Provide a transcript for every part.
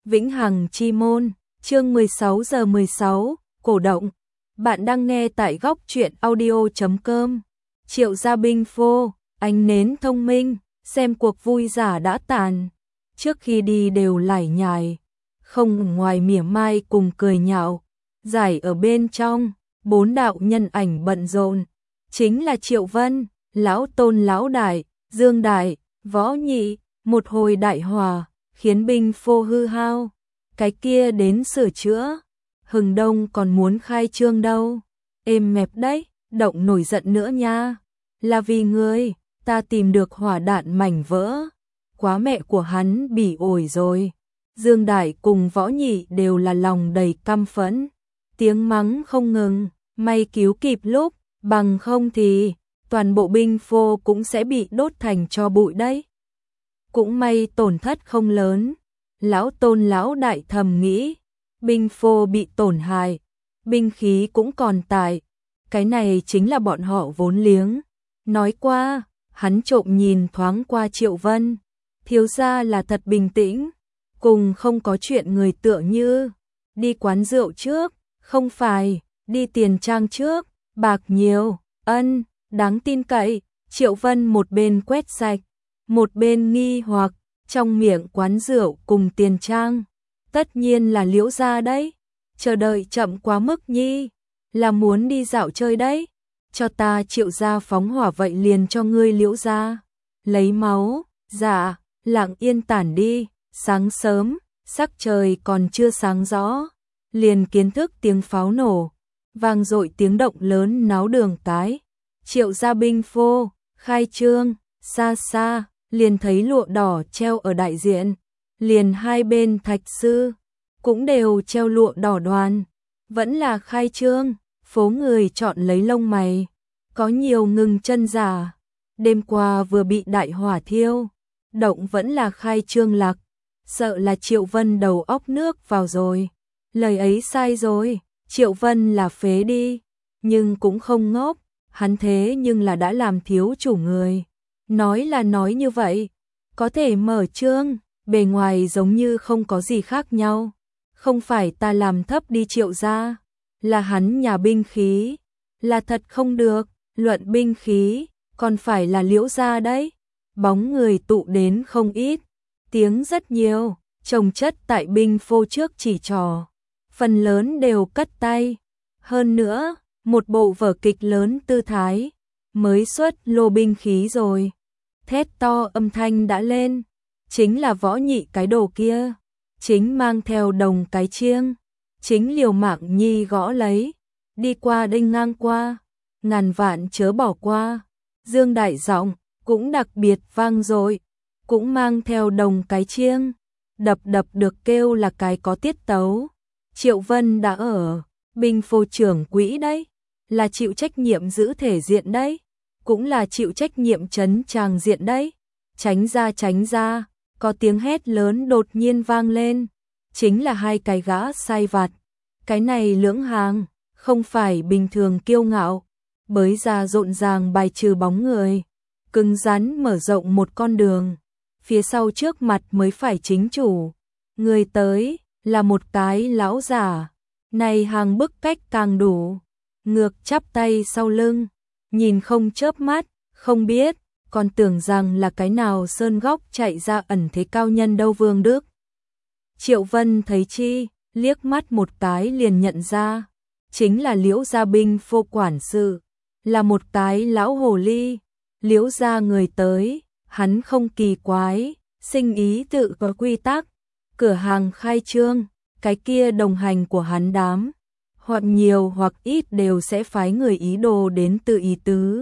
Vĩnh Hằng Chi Môn, chương 16 giờ 16, cổ động. Bạn đang nghe tại góc truyện audio.com. Triệu gia binh phô, ánh nến thông minh, xem cuộc vui giả đã tàn. Trước khi đi đều lải nhải, không ngoài mỉa mai cùng cười nhạo. Giải ở bên trong, 4 đạo nhân ảnh bận rộn, chính là Triệu Vân, Lão Tôn Lão Đại, Dương Đại, Võ Nhị, một hồi đại hòa, khiến binh phô hư hao. Cái kia đến sửa chữa, Hừng Đông còn muốn khai trương đâu. Êm mẹp đấy, động nổi giận nữa nha. Là vì ngươi, ta tìm được hỏa đạn mảnh vỡ. Quá mẹ của hắn bỉ ổi rồi. Dương Đại cùng Võ Nhị đều là lòng đầy căm phẫn. Tiếng mắng không ngừng, may cứu kịp lúc, bằng không thì toàn bộ binh phô cũng sẽ bị đốt thành tro bụi đấy. Cũng may tổn thất không lớn. Lão Tôn Lão Đại thầm nghĩ, binh phô bị tổn hại, binh khí cũng còn tại, cái này chính là bọn họ vốn liếng. Nói qua, hắn trộm nhìn thoáng qua Triệu Vân, thiếu gia là thật bình tĩnh, cùng không có chuyện người tựa như đi quán rượu trước, không phải, đi tiền trang trước, bạc nhiều, đáng tin cậy. Triệu Vân một bên quét sạch, một bên nghi hoặc, trong miệng quán rượu cùng tiền trang, tất nhiên là Liễu gia đấy. Chờ đợi chậm quá mức nhi, là muốn đi dạo chơi đấy. Cho ta Triệu gia phóng hỏa vậy liền cho ngươi Liễu gia lấy máu. Dạ, lặng yên tản đi. Sáng sớm, sắc trời còn chưa sáng rõ, liền kiến thức tiếng pháo nổ, vang dội tiếng động lớn náo đường cái. Triệu gia binh phô khai trương, xa xa liền thấy lụa đỏ treo ở đại diện, liền hai bên thạch sư cũng đều treo lụa đỏ đoàn. Vẫn là khai trương, phố người chọn lấy lông mày, có nhiều ngừng chân giả. Đêm qua vừa bị đại hỏa thiêu, động vẫn là khai trương lạc, sợ là Triệu Vân đầu óc nước vào rồi. Lời ấy sai rồi, Triệu Vân là phế đi, nhưng cũng không ngốc, hắn thế nhưng là đã làm thiếu chủ người. Nói là nói như vậy, có thể mở trương, bề ngoài giống như không có gì khác nhau. Không phải ta làm thấp đi Triệu gia, là hắn nhà binh khí, là thật không được, luận binh khí, còn phải là Liễu gia đấy. Bóng người tụ đến không ít, tiếng rất nhiều, chồng chất tại binh phô trước chỉ trò, phần lớn đều cất tay. Hơn nữa, một bộ vở kịch lớn tư thái, mới xuất lô binh khí rồi. Thét to âm thanh đã lên, chính là Võ Nhị cái đồ kia, chính mang theo đồng cái chiêng, chính liều mạng nhi gõ lấy, đi qua đinh ngang qua, ngàn vạn chớ bỏ qua. Dương Đại giọng cũng đặc biệt vang dội, cũng mang theo đồng cái chiêng, đập được kêu là cái có tiết tấu. Triệu Vân đã ở binh phô trưởng quỹ đấy, là chịu trách nhiệm giữ thể diện đấy, cũng là chịu trách nhiệm trấn tràng diện đấy. Tránh ra, có tiếng hét lớn đột nhiên vang lên, chính là hai cái gã sai vặt. Cái này lưỡng hàng, không phải bình thường kiêu ngạo, bới ra rộn ràng bài trừ bóng người, cứng rắn mở rộng một con đường, phía sau trước mặt mới phải chính chủ. Người tới là một cái lão giả, này hàng bức cách càng đủ, ngược chắp tay sau lưng, nhìn không chớp mắt, không biết, còn tưởng rằng là cái nào sơn góc chạy ra ẩn thế cao nhân đâu Vương Đức. Triệu Vân thấy chi, liếc mắt một cái liền nhận ra, chính là Liễu gia binh phô quản sự, là một cái lão hồ ly. Liễu gia người tới, hắn không kỳ quái, sinh ý tự có quy tắc, cửa hàng khai trương, cái kia đồng hành của hắn đám, hoặc nhiều hoặc ít đều sẽ phái người ý đồ đến từ ý tứ,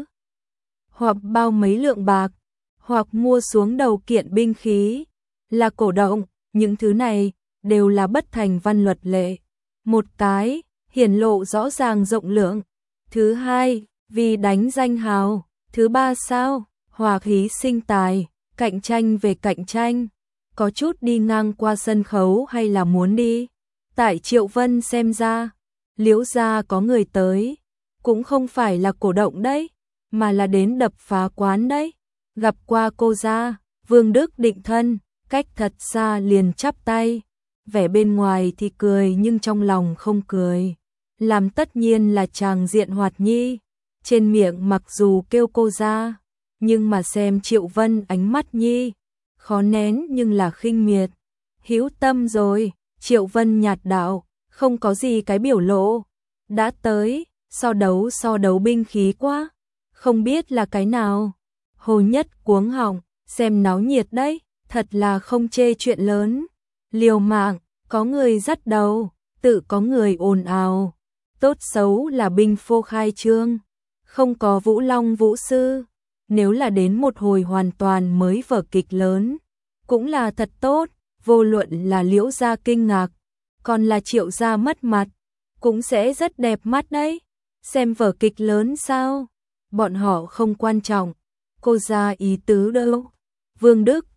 hoặc bao mấy lượng bạc, hoặc mua xuống đầu kiện binh khí, là cổ động. Những thứ này đều là bất thành văn luật lệ. Một cái, hiển lộ rõ ràng rộng lượng. Thứ hai, vì đánh danh hào. Thứ ba sao, hòa khí sinh tài, cạnh tranh về cạnh tranh. Có chút đi ngang qua sân khấu hay là muốn đi. Tại Triệu Vân xem ra, Liễu gia có người tới, cũng không phải là cổ động đấy, mà là đến đập phá quán đấy. Gặp qua cô gia, Vương Đức định thân, cách thật xa liền chắp tay, vẻ bên ngoài thì cười nhưng trong lòng không cười. Làm tất nhiên là chàng diện Hoạt Nhi, trên miệng mặc dù kêu cô ra, nhưng mà xem Triệu Vân ánh mắt Nhi, khó nén nhưng là khinh miệt. Hữu tâm rồi, Triệu Vân nhạt đạo, không có gì cái biểu lộ. Đã tới, so đấu binh khí quá, không biết là cái nào. Hồ Nhất cuống họng, xem náo nhiệt đấy, thật là không chê chuyện lớn. Liều mạng, có người dắt đầu, tự có người ồn ào. Tốt xấu là binh phô khai trương, không có Vũ Long Vũ Sư. Nếu là đến một hồi hoàn toàn mới vở kịch lớn, cũng là thật tốt. Vô luận là Liễu gia kinh ngạc, còn là Triệu gia mất mặt, cũng sẽ rất đẹp mắt đấy. Xem vở kịch lớn sao? Bọn họ không quan trọng. Cô ra ý tứ đâu. Vương Đức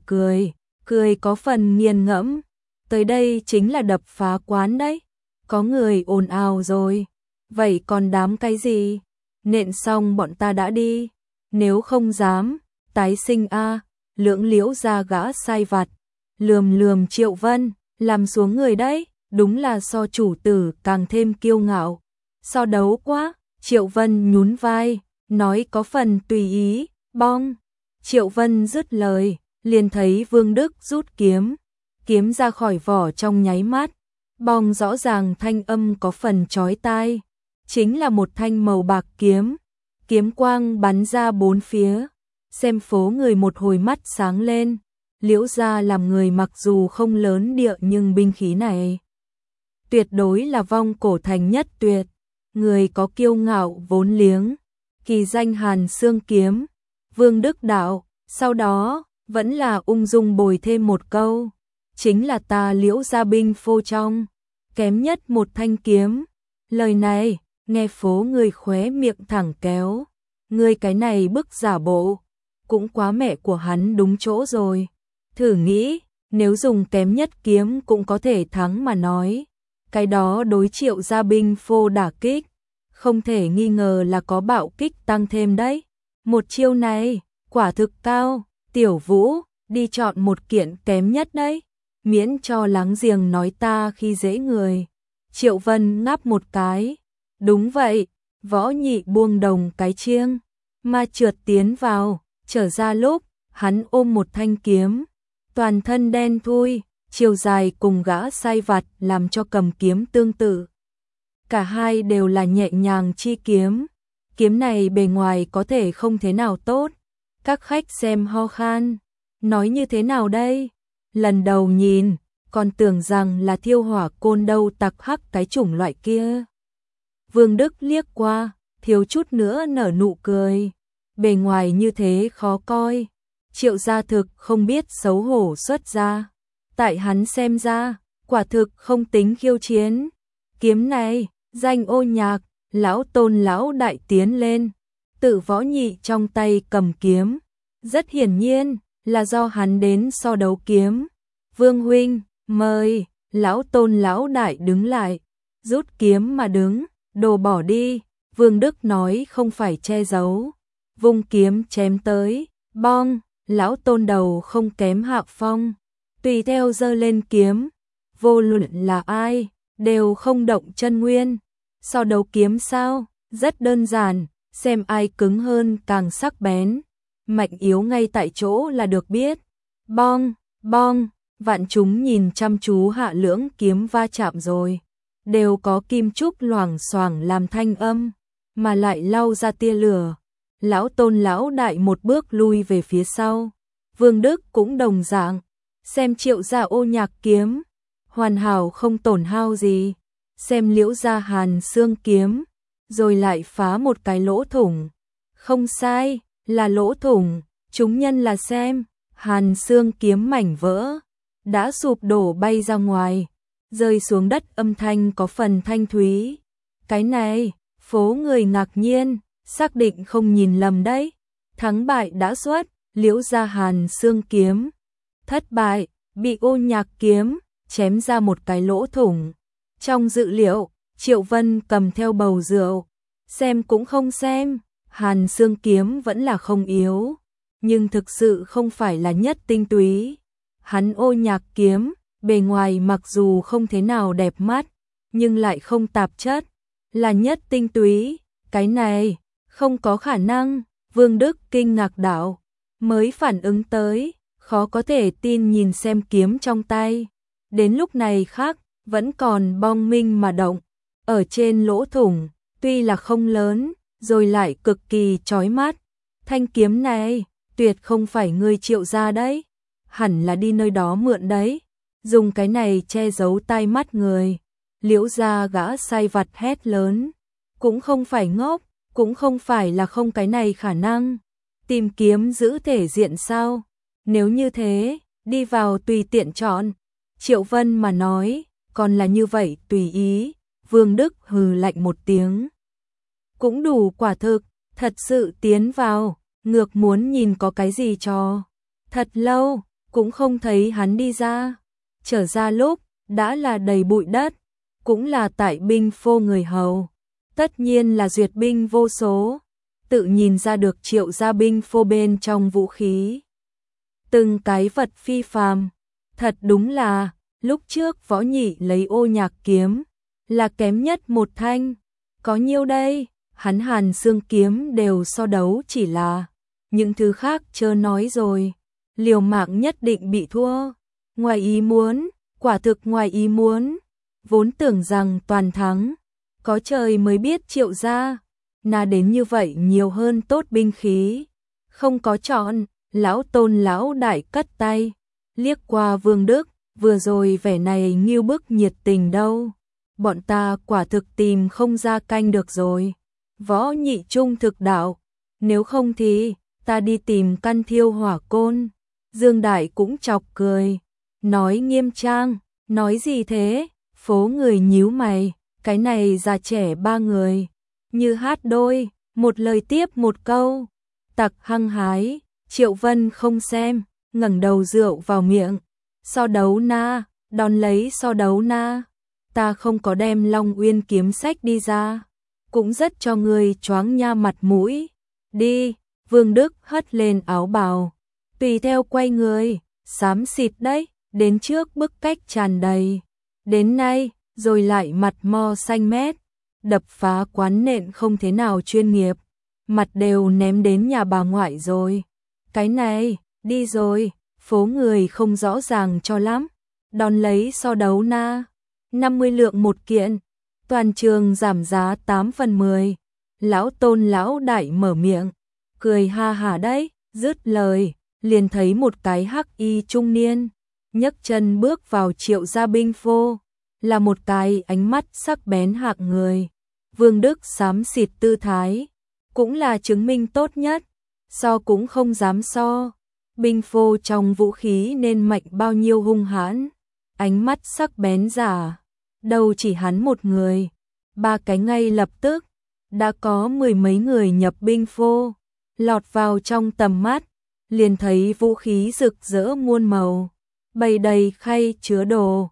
cười có phần nghiền ngẫm. Tới đây chính là đập phá quán đấy. Có người ồn ào rồi. Vậy còn đám cái gì? Nện xong bọn ta đã đi. Nếu không dám, tái sinh a. Lưỡng Liễu gia gã sai vặt. Lườm Triệu Vân, làm xuống người đấy, đúng là so chủ tử càng thêm kiêu ngạo. So đấu quá, Triệu Vân nhún vai, nói có phần tùy ý, bong. Triệu Vân dứt lời, liền thấy Vương Đức rút kiếm ra khỏi vỏ trong nháy mắt. Bong rõ ràng thanh âm có phần chói tai, chính là một thanh màu bạc kiếm. Kiếm quang bắn ra bốn phía, xem phố người một hồi mắt sáng lên. Liễu gia làm người mặc dù không lớn địa nhưng binh khí này tuyệt đối là vong cổ thành nhất tuyệt, người có kiêu ngạo vốn liếng, kỳ danh Hàn Xương kiếm. Vương Đức đạo, sau đó vẫn là ung dung bồi thêm một câu, chính là ta Liễu gia binh phô trong kém nhất một thanh kiếm. Lời này nghe phố người khóe miệng thẳng kéo, người cái này bức giả bộ cũng quá mẹ của hắn đúng chỗ rồi. Thử nghĩ, nếu dùng kém nhất kiếm cũng có thể thắng mà nói, cái đó đối Triệu gia binh phô đả kích, không thể nghi ngờ là có bạo kích tăng thêm đấy. Một chiêu này, quả thực cao, Tiểu Vũ, đi chọn một kiện kém nhất đấy, miễn cho láng giềng nói ta khi dễ người. Triệu Vân ngáp một cái, đúng vậy, Võ Nhị buông đồng cái chiêng, mà trượt tiến vào, trở ra lúc, hắn ôm một thanh kiếm. Toàn thân đen thui, chiều dài cùng gã sai vặt làm cho cầm kiếm tương tự. Cả hai đều là nhẹ nhàng chi kiếm. Kiếm này bề ngoài có thể không thế nào tốt. Các khách xem ho khan. Nói như thế nào đây? Lần đầu nhìn, còn tưởng rằng là thiêu hỏa côn đâu tặc hắc cái chủng loại kia. Vương Đức liếc qua, thiếu chút nữa nở nụ cười. Bề ngoài như thế khó coi. Triệu gia thực không biết xấu hổ xuất ra. Tại hắn xem ra, quả thực không tính khiêu chiến. Kiếm này, danh Ô Nhạc, lão tôn lão đại tiến lên. Tự Võ Nhị trong tay cầm kiếm. Rất hiển nhiên là do hắn đến so đấu kiếm. Vương huynh, mời, lão tôn lão đại đứng lại. Rút kiếm mà đứng, đồ bỏ đi. Vương Đức nói không phải che giấu. Vung kiếm chém tới, bong. Lão tôn đầu không kém Hạo Phong, tùy theo giơ lên kiếm, vô luận là ai, đều không động chân nguyên. So đấu kiếm sao? Rất đơn giản, xem ai cứng hơn càng sắc bén, mạnh yếu ngay tại chỗ là được biết. Bong, bong, vạn chúng nhìn chăm chú hạ lưỡng kiếm va chạm rồi, đều có kim trúc loảng xoảng làm thanh âm, mà lại lau ra tia lửa. Lão tôn lão đại một bước lui về phía sau. Vương Đức cũng đồng dạng. Xem Triệu gia Ô Nhạc kiếm, hoàn hảo không tổn hao gì. Xem Liễu gia Hàn Xương kiếm, rồi lại phá một cái lỗ thủng. Không sai, là lỗ thủng. Chúng nhân là xem, Hàn Xương kiếm mảnh vỡ, đã sụp đổ bay ra ngoài, rơi xuống đất âm thanh có phần thanh thúy. Cái này, phố người ngạc nhiên. Xác định không nhìn lầm đấy. Thắng bại đã xuất, Liễu gia Hàn Xương kiếm. Thất bại, bị Ô Nhạc kiếm chém ra một cái lỗ thủng. Trong dự liệu, Triệu Vân cầm theo bầu rượu. Xem cũng không xem, Hàn Xương kiếm vẫn là không yếu, nhưng thực sự không phải là nhất tinh túy. Hắn Ô Nhạc kiếm, bề ngoài mặc dù không thế nào đẹp mắt, nhưng lại không tạp chất, là nhất tinh túy, cái này không có khả năng. Vương Đức kinh ngạc đảo, mới phản ứng tới, khó có thể tin nhìn xem kiếm trong tay. Đến lúc này khác, vẫn còn bong minh mà động, ở trên lỗ thủng, tuy là không lớn, rồi lại cực kỳ chói mắt. Thanh kiếm này, tuyệt không phải ngươi Triệu gia đấy, hẳn là đi nơi đó mượn đấy, dùng cái này che giấu tai mắt người. Liễu gia gã sai vặt hét lớn, cũng không phải ngốc, cũng không phải là không cái này khả năng. Tìm kiếm giữ thể diện sao? Nếu như thế, đi vào tùy tiện chọn. Triệu Vân mà nói, còn là như vậy tùy ý. Vương Đức hừ lạnh một tiếng. Cũng đủ quả thực, thật sự tiến vào, ngược muốn nhìn có cái gì cho. Thật lâu, cũng không thấy hắn đi ra. Trở ra lúc, đã là đầy bụi đất, cũng là tại binh phô người hầu. Tất nhiên là duyệt binh vô số, tự nhìn ra được Triệu gia binh phô bên trong vũ khí. Từng cái vật phi phàm, thật đúng là, lúc trước Võ Nhị lấy Ô Nhạc kiếm, là kém nhất một thanh. Có nhiêu đây, hắn Hàn Xương kiếm đều so đấu chỉ là, những thứ khác chớ nói rồi. Liều mạng nhất định bị thua, ngoài ý muốn, quả thực ngoài ý muốn. Vốn tưởng rằng toàn thắng, có trời mới biết Triệu gia na đến như vậy nhiều hơn tốt binh khí, không có chọn. Lão Tôn lão đại cất tay, liếc qua Vương Đức, vừa rồi vẻ này nghiêu bức nhiệt tình đâu, bọn ta quả thực tìm không ra canh được rồi. Võ Nhị trung thực đạo, nếu không thì ta đi tìm căn thiêu hỏa côn. Dương Đại cũng chọc cười, nói nghiêm trang, nói gì thế? Phố người nhíu mày, cái này già trẻ ba người, như hát đôi, một lời tiếp một câu. Tặc hăng hái, Triệu Vân không xem, ngẩng đầu rượu vào miệng. So đấu na, đón lấy so đấu na. Ta không có đem Long Uyên kiếm sách đi ra, cũng rất cho người choáng nha mặt mũi. Đi, Vương Đức hất lên áo bào, tùy theo quay người, xám xịt đấy, đến trước bức cách tràn đầy. Đến nay, rồi lại mặt mo xanh mét, đập phá quán nện không thế nào chuyên nghiệp, mặt đều ném đến nhà bà ngoại rồi. Cái này, đi rồi, phố người không rõ ràng cho lắm, đón lấy so đấu na, 50 lượng một kiện, toàn trường giảm giá 8 phần 10. Lão Tôn lão đại mở miệng, cười ha hả đấy, dứt lời, liền thấy một cái hắc y trung niên, nhấc chân bước vào Triệu gia binh phô, là một cái ánh mắt sắc bén hạng người. Vương Đức xám xịt tư thái, cũng là chứng minh tốt nhất, so cũng không dám so. Binh phô trong vũ khí nên mạnh bao nhiêu hung hãn, ánh mắt sắc bén giả, đâu chỉ hắn một người, ba cái ngay lập tức, đã có 10 mấy người nhập binh phô, lọt vào trong tầm mắt, liền thấy vũ khí rực rỡ muôn màu, bày đầy khay chứa đồ,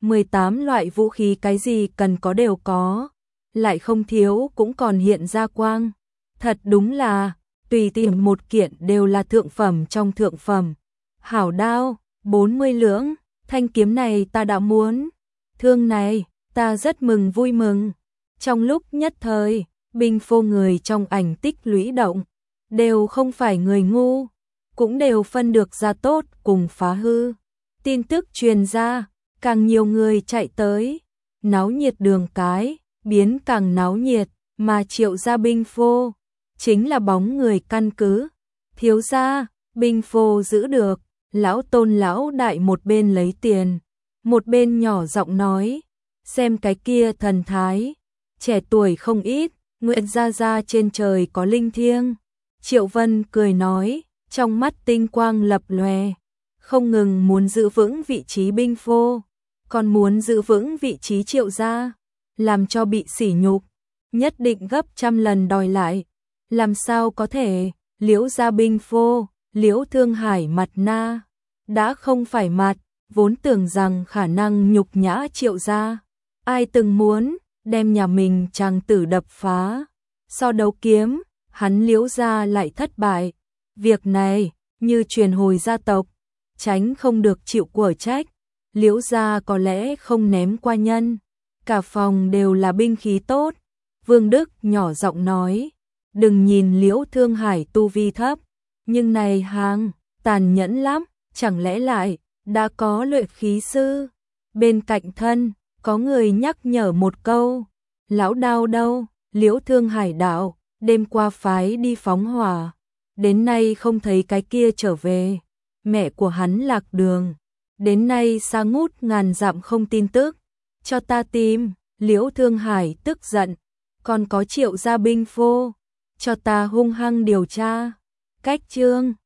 18 loại vũ khí cái gì cần có đều có, lại không thiếu cũng còn hiện ra quang. Thật đúng là, tùy tìm một kiện đều là thượng phẩm trong thượng phẩm. Hảo đao, 40 lưỡng, thanh kiếm này ta đã muốn. Thương này, ta rất mừng vui mừng. Trong lúc nhất thời, binh phô người trong ảnh tích lũy động, đều không phải người ngu, cũng đều phân được ra tốt cùng phá hư. Tin tức truyền ra, càng nhiều người chạy tới, náo nhiệt đường cái, biến càng náo nhiệt, mà Triệu gia binh phô chính là bóng người căn cứ. Thiếu gia, binh phô giữ được, lão Tôn lão đại một bên lấy tiền, một bên nhỏ giọng nói, xem cái kia thần thái, trẻ tuổi không ít, nguyện gia trên trời có linh thiêng. Triệu Vân cười nói, trong mắt tinh quang lập lòe, không ngừng muốn giữ vững vị trí binh phô, còn muốn giữ vững vị trí Triệu gia, làm cho bị sỉ nhục, nhất định gấp trăm lần đòi lại. Làm sao có thể, Liễu gia binh phô, Liễu Thương Hải mặt na, đã không phải mặt, vốn tưởng rằng khả năng nhục nhã Triệu gia. Ai từng muốn, đem nhà mình chàng tử đập phá. So đấu kiếm, hắn Liễu gia lại thất bại. Việc này, như truyền hồi gia tộc, tránh không được chịu của trách. Liễu gia có lẽ không ném qua nhân, cả phòng đều là binh khí tốt. Vương Đức nhỏ giọng nói, đừng nhìn Liễu Thương Hải tu vi thấp, nhưng này hàng tàn nhẫn lắm, chẳng lẽ lại đã có luyện khí sư. Bên cạnh thân, có người nhắc nhở một câu, lão đao đâu? Liễu Thương Hải đạo, đêm qua phái đi phóng hỏa, đến nay không thấy cái kia trở về, mẹ của hắn lạc đường, đến nay xa ngút ngàn dặm không tin tức, cho ta tìm. Liễu Thương Hải tức giận, còn có Triệu gia binh phô, cho ta hung hăng điều tra. Cách chương